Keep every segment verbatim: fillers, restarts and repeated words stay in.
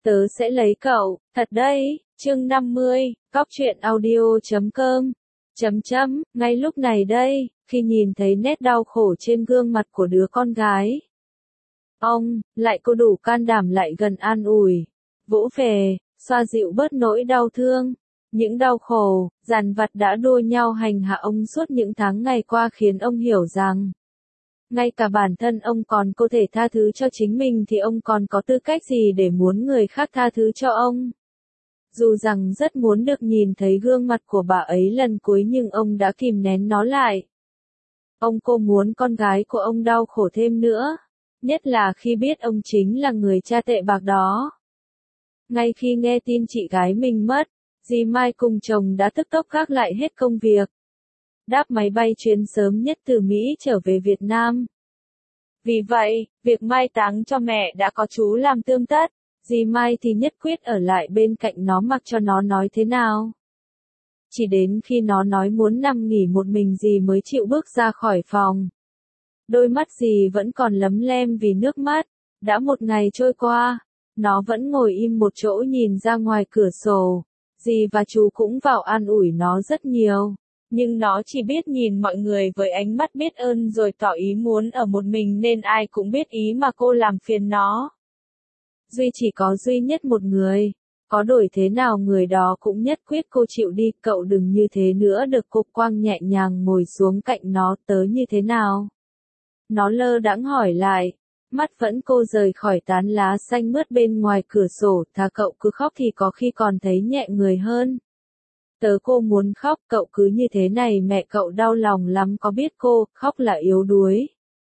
Tớ sẽ lấy cậu, thật đấy, chương năm mươi, góc truyện audio chấm com, chấm chấm, ngay lúc này đây, khi nhìn thấy nét đau khổ trên gương mặt của đứa con gái. Ông, lại có đủ can đảm lại gần an ủi, vỗ về, xoa dịu bớt nỗi đau thương. Những đau khổ, dằn vặt đã đua nhau hành hạ ông suốt những tháng ngày qua khiến ông hiểu rằng, ngay cả bản thân ông còn có thể tha thứ cho chính mình thì ông còn có tư cách gì để muốn người khác tha thứ cho ông. Dù rằng rất muốn được nhìn thấy gương mặt của bà ấy lần cuối nhưng ông đã kìm nén nó lại. Ông cô muốn con gái của ông đau khổ thêm nữa, nhất là khi biết ông chính là người cha tệ bạc đó. Ngay khi nghe tin chị gái mình mất, dì Mai cùng chồng đã tức tốc gác lại hết công việc, đáp máy bay chuyến sớm nhất từ Mỹ trở về Việt Nam. Vì vậy, việc mai táng cho mẹ đã có chú làm tươm tất, dì Mai thì nhất quyết ở lại bên cạnh nó mặc cho nó nói thế nào. Chỉ đến khi nó nói muốn nằm nghỉ một mình dì mới chịu bước ra khỏi phòng. Đôi mắt dì vẫn còn lấm lem vì nước mắt, đã một ngày trôi qua, nó vẫn ngồi im một chỗ nhìn ra ngoài cửa sổ. Dì và chú cũng vào an ủi nó rất nhiều, nhưng nó chỉ biết nhìn mọi người với ánh mắt biết ơn rồi tỏ ý muốn ở một mình nên ai cũng biết ý mà cô làm phiền nó. Duy chỉ có duy nhất một người, có đổi thế nào người đó cũng nhất quyết cô chịu đi, cậu đừng như thế nữa được. Cô Quang nhẹ nhàng ngồi xuống cạnh nó, tớ như thế nào? Nó lơ đãng hỏi lại. Mắt vẫn cô rời khỏi tán lá xanh mướt bên ngoài cửa sổ, thà cậu cứ khóc thì có khi còn thấy nhẹ người hơn. Tớ cô muốn khóc, cậu cứ như thế này mẹ cậu đau lòng lắm có biết cô, khóc là yếu đuối.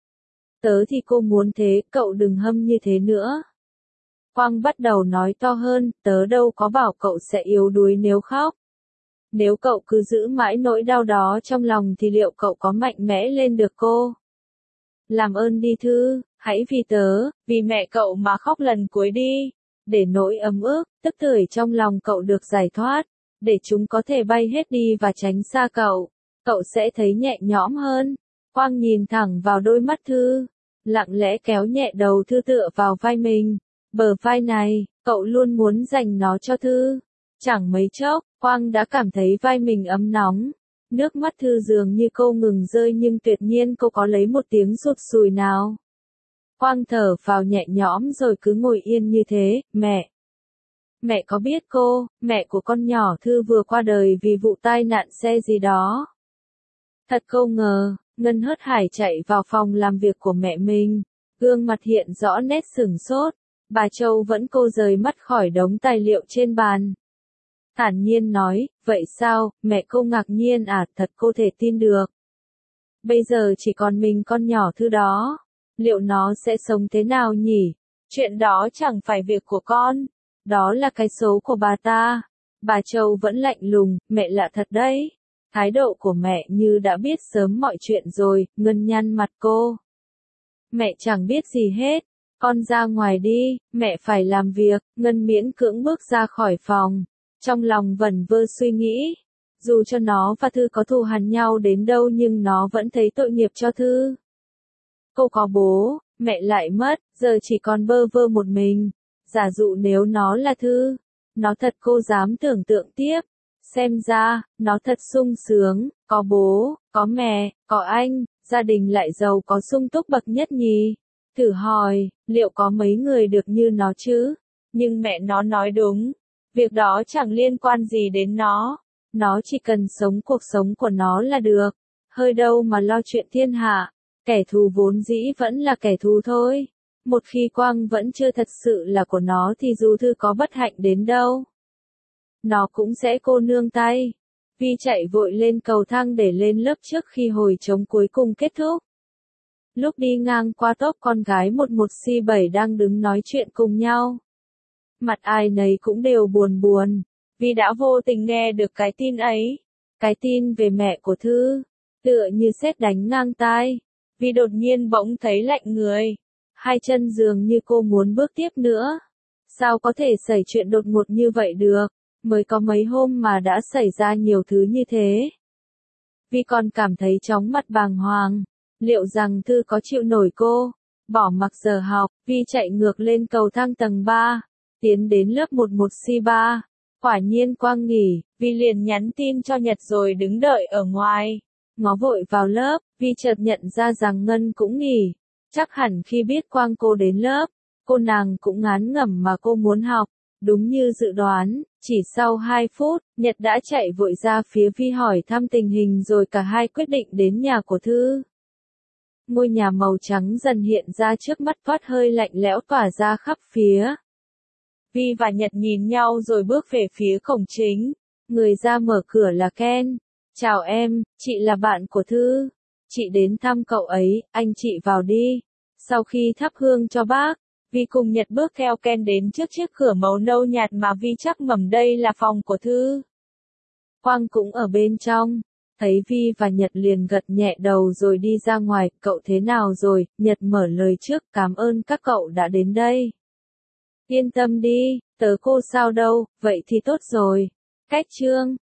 Tớ thì cô muốn thế, cậu đừng hâm như thế nữa. Quang bắt đầu nói to hơn, tớ đâu có bảo cậu sẽ yếu đuối nếu khóc. Nếu cậu cứ giữ mãi nỗi đau đó trong lòng thì liệu cậu có mạnh mẽ lên được cô? Làm ơn đi Thư, hãy vì tớ, vì mẹ cậu mà khóc lần cuối đi, để nỗi ấm ức, tức tưởi trong lòng cậu được giải thoát, để chúng có thể bay hết đi và tránh xa cậu, cậu sẽ thấy nhẹ nhõm hơn. Quang nhìn thẳng vào đôi mắt Thư, lặng lẽ kéo nhẹ đầu Thư tựa vào vai mình, bờ vai này, cậu luôn muốn dành nó cho Thư. Chẳng mấy chốc, Quang đã cảm thấy vai mình ấm nóng. Nước mắt Thư dường như cô ngừng rơi nhưng tuyệt nhiên cô có lấy một tiếng sụt sùi nào. Quang thở vào nhẹ nhõm rồi cứ ngồi yên như thế, mẹ. Mẹ có biết cô, mẹ của con nhỏ Thư vừa qua đời vì vụ tai nạn xe gì đó. Thật không ngờ, Ngân hớt hải chạy vào phòng làm việc của mẹ mình, gương mặt hiện rõ nét sửng sốt, bà Châu vẫn cô rời mắt khỏi đống tài liệu trên bàn. Thản nhiên nói, vậy sao, mẹ cô ngạc nhiên à, thật cô thể tin được. Bây giờ chỉ còn mình con nhỏ Thư đó, liệu nó sẽ sống thế nào nhỉ? Chuyện đó chẳng phải việc của con, đó là cái số của bà ta. Bà Châu vẫn lạnh lùng, mẹ lạ thật đấy. Thái độ của mẹ như đã biết sớm mọi chuyện rồi, Ngân nhăn mặt cô. Mẹ chẳng biết gì hết, con ra ngoài đi, mẹ phải làm việc. Ngân miễn cưỡng bước ra khỏi phòng. Trong lòng vẩn vơ suy nghĩ, dù cho nó và Thư có thù hằn nhau đến đâu nhưng nó vẫn thấy tội nghiệp cho Thư. Cô có bố, mẹ lại mất, giờ chỉ còn bơ vơ một mình. Giả dụ nếu nó là Thư, nó thật cô dám tưởng tượng tiếp. Xem ra, nó thật sung sướng, có bố, có mẹ, có anh, gia đình lại giàu có sung túc bậc nhất nhì. Thử hỏi, liệu có mấy người được như nó chứ? Nhưng mẹ nó nói đúng. Việc đó chẳng liên quan gì đến nó. Nó chỉ cần sống cuộc sống của nó là được. Hơi đâu mà lo chuyện thiên hạ. Kẻ thù vốn dĩ vẫn là kẻ thù thôi. Một khi Quang vẫn chưa thật sự là của nó thì dù Thư có bất hạnh đến đâu, nó cũng sẽ cô nương tay. Vi chạy vội lên cầu thang để lên lớp trước khi hồi trống cuối cùng kết thúc. Lúc đi ngang qua tốp con gái một một xê bảy đang đứng nói chuyện cùng nhau. Mặt ai nấy cũng đều buồn buồn, vì đã vô tình nghe được cái tin ấy. Cái tin về mẹ của Thư, tựa như sét đánh ngang tai. Vì đột nhiên bỗng thấy lạnh người. Hai chân dường như cô muốn bước tiếp nữa. Sao có thể xảy chuyện đột ngột như vậy được, mới có mấy hôm mà đã xảy ra nhiều thứ như thế. Vì còn cảm thấy chóng mặt bàng hoàng, liệu rằng Thư có chịu nổi cô, bỏ mặc giờ học, Vi chạy ngược lên cầu thang tầng ba. tiến đến lớp một một C ba. Quả nhiên Quang nghỉ, Vi liền nhắn tin cho Nhật rồi đứng đợi ở ngoài. Ngó vội vào lớp, Vi chợt nhận ra rằng Ngân cũng nghỉ. Chắc hẳn khi biết Quang cô đến lớp, cô nàng cũng ngán ngẩm mà cô muốn học. Đúng như dự đoán, chỉ sau hai phút, Nhật đã chạy vội ra phía Vi hỏi thăm tình hình rồi cả hai quyết định đến nhà của Thư. Ngôi nhà màu trắng dần hiện ra trước mắt, toát hơi lạnh lẽo tỏa ra khắp phía. Vi và Nhật nhìn nhau rồi bước về phía cổng chính. Người ra mở cửa là Ken. Chào em, chị là bạn của Thư. Chị đến thăm cậu ấy, anh chị vào đi. Sau khi thắp hương cho bác, Vi cùng Nhật bước theo Ken đến trước chiếc cửa màu nâu nhạt mà Vi chắc mẩm đây là phòng của Thư. Quang cũng ở bên trong. Thấy Vi và Nhật liền gật nhẹ đầu rồi đi ra ngoài. Cậu thế nào rồi? Nhật mở lời trước. Cảm ơn các cậu đã đến đây. Yên tâm đi, tớ cô sao đâu, vậy thì tốt rồi. Cách chương